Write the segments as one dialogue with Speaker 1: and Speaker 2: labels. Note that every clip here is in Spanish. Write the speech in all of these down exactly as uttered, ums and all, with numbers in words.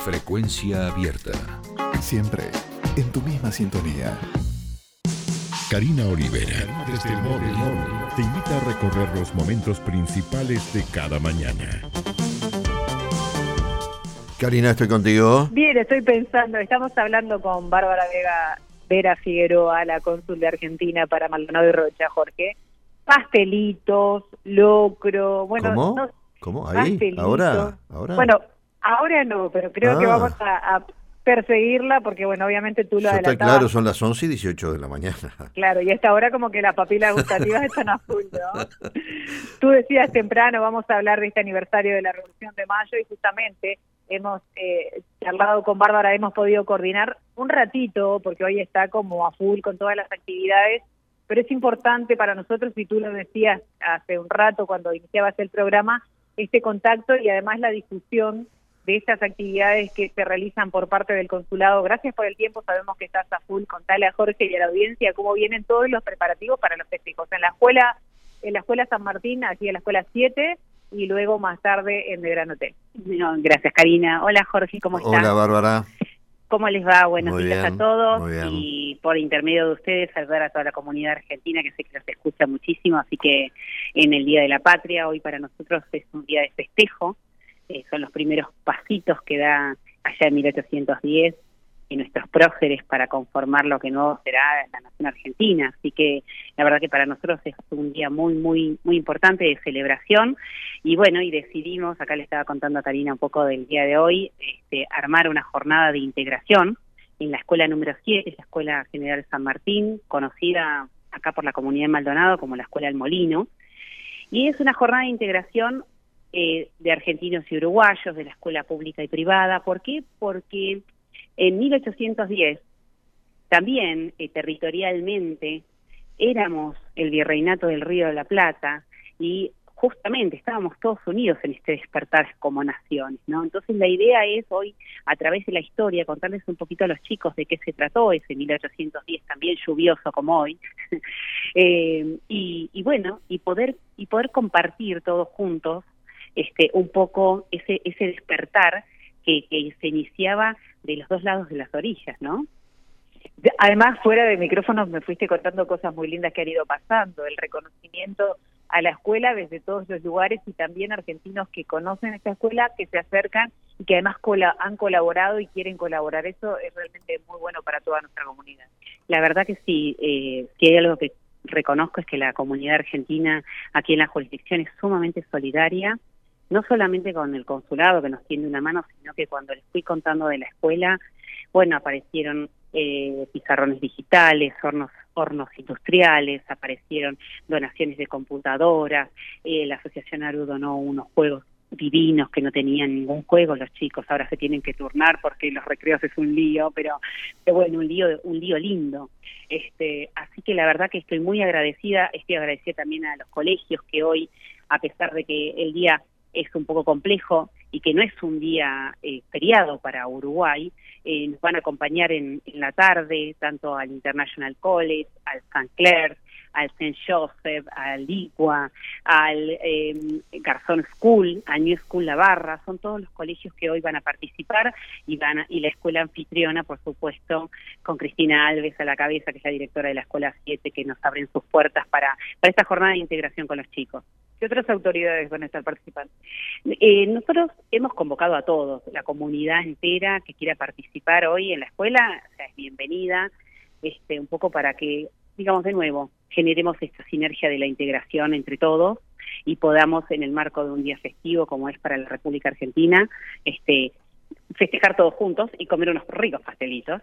Speaker 1: Frecuencia abierta.
Speaker 2: Siempre en tu misma sintonía.
Speaker 1: Karina Olivera, desde el móvil, te invita a recorrer los momentos principales de cada mañana.
Speaker 3: Karina, estoy contigo.
Speaker 4: Bien, estoy pensando, estamos hablando con Bárbara Vega, Vera Figueroa, la cónsul de Argentina para Maldonado y Rocha, Jorge. Pastelitos, locro, bueno...
Speaker 3: ¿Cómo?
Speaker 4: No,
Speaker 3: ¿Cómo? ¿Ahí?
Speaker 4: pastelitos.
Speaker 3: ¿Ahora? ¿Ahora?
Speaker 4: Bueno, ahora no, pero creo
Speaker 3: Ah.
Speaker 4: que vamos a, a perseguirla porque, bueno, obviamente tú lo
Speaker 3: Eso está
Speaker 4: adelantabas.
Speaker 3: claro, son las once y dieciocho de la mañana.
Speaker 4: Claro, y a esta hora como que las papilas gustativas están a full, ¿no? Tú decías temprano, vamos a hablar de este aniversario de la Revolución de Mayo y justamente hemos eh, charlado con Bárbara, hemos podido coordinar un ratito, porque hoy está como a full con todas las actividades, pero es importante para nosotros, y tú lo decías hace un rato cuando iniciabas el programa, este contacto y además la difusión de estas actividades que se realizan por parte del consulado. Gracias por el tiempo, sabemos que estás a full. Contale a Jorge y a la audiencia cómo vienen todos los preparativos para los festejos. En la escuela, en la escuela San Martín, aquí en la escuela siete, y luego más tarde en el Gran Hotel.
Speaker 5: No, gracias, Karina. Hola, Jorge, ¿cómo estás?
Speaker 3: Hola, Bárbara.
Speaker 5: ¿Cómo les va? Buenos
Speaker 3: Muy
Speaker 5: días
Speaker 3: bien,
Speaker 5: a todos.
Speaker 3: muy bien.
Speaker 5: Y por intermedio de ustedes, saludar a toda la comunidad argentina, que sé que los escucha muchísimo. Así que en el Día de la Patria, hoy para nosotros es un día de festejo. Eh, son los primeros pasitos que da allá en mil ochocientos diez y nuestros próceres para conformar lo que no será la nación argentina. Así que la verdad que para nosotros es un día muy, muy, muy importante de celebración. Y bueno, y decidimos, acá le estaba contando a Karina un poco del día de hoy, este, armar una jornada de integración en la escuela número siete, la Escuela General San Martín, conocida acá por la comunidad de Maldonado como la Escuela del Molino. Y es una jornada de integración eh, de argentinos y uruguayos, de la escuela pública y privada. ¿Por qué? Porque en mil ochocientos diez, también eh, territorialmente, éramos el Virreinato del Río de la Plata y justamente estábamos todos unidos en este despertar como naciones, ¿no? Entonces la idea es hoy, a través de la historia, contarles un poquito a los chicos de qué se trató ese mil ochocientos diez, también lluvioso como hoy, eh, y, y bueno, y poder y poder compartir todos juntos este un poco ese ese despertar que, que se iniciaba de los dos lados de las orillas, ¿no?
Speaker 4: Además, fuera de micrófonos me fuiste contando cosas muy lindas que han ido pasando, el reconocimiento a la escuela desde todos los lugares y también argentinos que conocen esta escuela, que se acercan y que además cola- han colaborado y quieren colaborar. Eso es realmente muy bueno para toda nuestra comunidad.
Speaker 5: La verdad que sí, eh, si hay algo que reconozco es que la comunidad argentina aquí en la jurisdicción es sumamente solidaria, no solamente con el consulado que nos tiende una mano, sino que cuando les fui contando de la escuela, bueno, aparecieron eh, pizarrones digitales, hornos hornos industriales, aparecieron donaciones de computadoras, eh, la Asociación Aru donó unos juegos divinos que no tenían ningún juego, los chicos ahora se tienen que turnar porque los recreos es un lío, pero, pero bueno, un lío un lío lindo. Este, así que la verdad que estoy muy agradecida, estoy agradecida también a los colegios que hoy, a pesar de que el día es un poco complejo y que no es un día eh, feriado para Uruguay, eh, nos van a acompañar en, en la tarde, tanto al International College, al Saint Clair, al Saint Joseph, al Igua, al eh, Garzón School, al New School La Barra, son todos los colegios que hoy van a participar y van a, y la escuela anfitriona, por supuesto, con Cristina Alves a la cabeza, que es la directora de la Escuela siete, que nos abren sus puertas para, para esta jornada de integración con los chicos.
Speaker 4: ¿Qué otras autoridades van a estar participando?
Speaker 5: Eh, nosotros hemos convocado a todos, la comunidad entera que quiera participar hoy en la escuela, o sea, es bienvenida, este, un poco para que, digamos de nuevo, generemos esta sinergia de la integración entre todos y podamos, en el marco de un día festivo como es para la República Argentina, este, festejar todos juntos y comer unos ricos pastelitos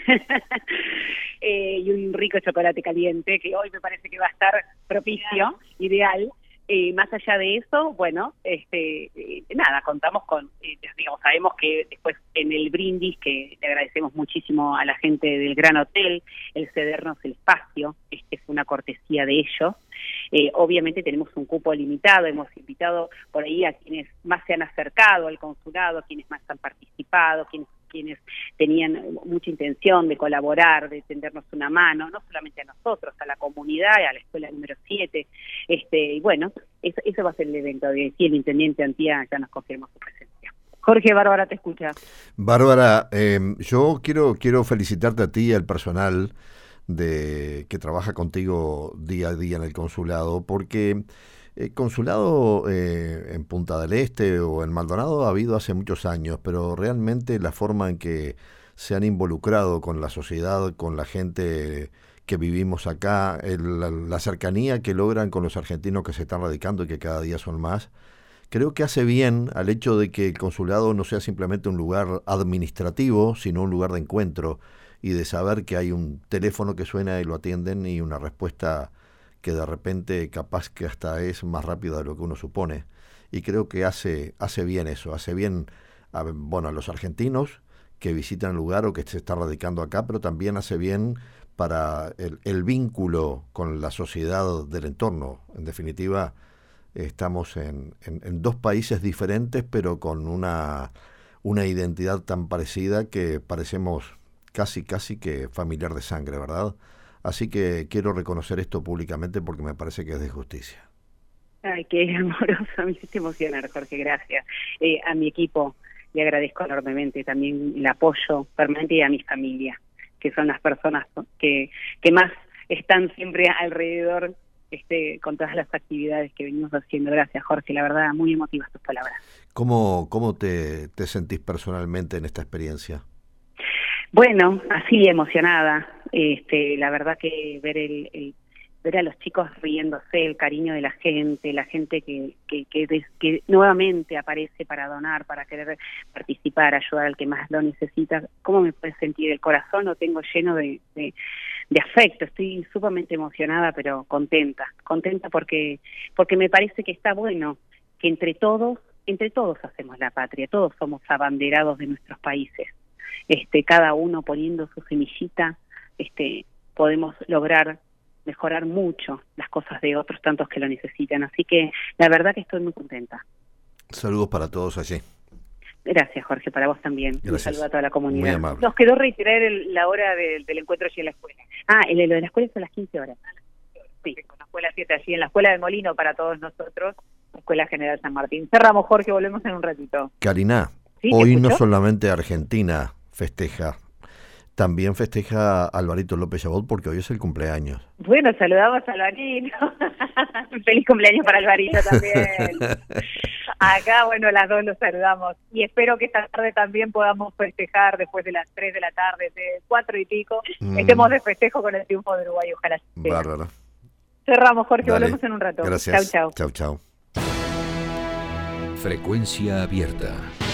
Speaker 5: eh, y un rico chocolate caliente que hoy me parece que va a estar propicio, ideal. Eh, más allá de eso, bueno, este, eh, nada, contamos con, eh, digamos, sabemos que después en el brindis, que le agradecemos muchísimo a la gente del Gran Hotel, el cedernos el espacio, este es una cortesía de ellos. Eh, obviamente tenemos un cupo limitado, hemos invitado por ahí a quienes más se han acercado al consulado, a quienes más han participado, quienes quienes tenían mucha intención de colaborar, de tendernos una mano, no solamente a nosotros, a la comunidad, a la escuela número siete, este, y bueno, eso, eso va a ser el evento de sí, el intendente Antía ya nos confirmó su presencia.
Speaker 4: Jorge, Bárbara te escucha.
Speaker 3: Bárbara, eh, yo quiero, quiero felicitarte a ti y al personal de que trabaja contigo día a día en el consulado, porque el consulado eh, en Punta del Este o en Maldonado ha habido hace muchos años, pero realmente la forma en que se han involucrado con la sociedad, con la gente que vivimos acá, el, la, la cercanía que logran con los argentinos que se están radicando y que cada día son más, creo que hace bien al hecho de que el consulado no sea simplemente un lugar administrativo, sino un lugar de encuentro y de saber que hay un teléfono que suena y lo atienden y una respuesta que de repente capaz que hasta es más rápida de lo que uno supone. Y creo que hace, hace bien eso, hace bien a, bueno, a los argentinos que visitan el lugar o que se están radicando acá, pero también hace bien para el, el vínculo con la sociedad del entorno. En definitiva, estamos en, en, en dos países diferentes, pero con una, una identidad tan parecida que parecemos casi, casi que familiar de sangre, ¿verdad? Así que quiero reconocer esto públicamente porque me parece que es de justicia.
Speaker 5: Ay, qué amoroso, me hiciste emocionar, Jorge, gracias. Eh, a mi equipo le agradezco enormemente también el apoyo permanente y a mi familia, que son las personas que, que más están siempre alrededor este, con todas las actividades que venimos haciendo. Gracias, Jorge, la verdad, muy emotivas tus palabras.
Speaker 3: ¿Cómo, cómo te, te sentís personalmente en esta experiencia?
Speaker 5: Bueno, así emocionada, este, la verdad que ver el, el ver a los chicos riéndose, el cariño de la gente, la gente que que, que, des, que nuevamente aparece para donar, para querer participar, ayudar al que más lo necesita, ¿cómo me puede sentir? El corazón lo tengo lleno de, de, de afecto, estoy sumamente emocionada, pero contenta, contenta porque porque me parece que está bueno que entre todos, entre todos hacemos la patria, todos somos abanderados de nuestros países. Este, cada uno poniendo su semillita, este, podemos lograr mejorar mucho las cosas de otros tantos que lo necesitan. Así que la verdad que estoy muy contenta.
Speaker 3: Saludos para todos allí.
Speaker 5: Gracias, Jorge, para vos también.
Speaker 3: Gracias.
Speaker 5: Un saludo a toda la comunidad.
Speaker 3: Muy amable.
Speaker 5: Nos quedó reiterar el, la hora de, del encuentro allí en la escuela. Ah, el, lo de la escuela son las quince horas.
Speaker 4: Sí, con la escuela siete allí en la Escuela de Molino para todos nosotros, Escuela General San Martín. Cerramos, Jorge, volvemos en un ratito.
Speaker 3: Karina,
Speaker 4: ¿Sí,
Speaker 3: hoy no solamente Argentina festeja, también festeja Alvarito López Chabot porque hoy es el cumpleaños.
Speaker 4: Bueno, saludamos a Alvarito. Feliz cumpleaños para Alvarito también. Acá, bueno, las dos los saludamos. Y espero que esta tarde también podamos festejar después de las tres de la tarde, de cuatro y pico. Mm. Estemos de festejo con el triunfo de Uruguay, ojalá.
Speaker 3: Bárbaro.
Speaker 4: Cerramos, Jorge,
Speaker 3: Dale.
Speaker 4: Volvemos en un rato.
Speaker 3: Gracias.
Speaker 4: Chau, chau.
Speaker 3: Chau, chau.
Speaker 1: Frecuencia abierta.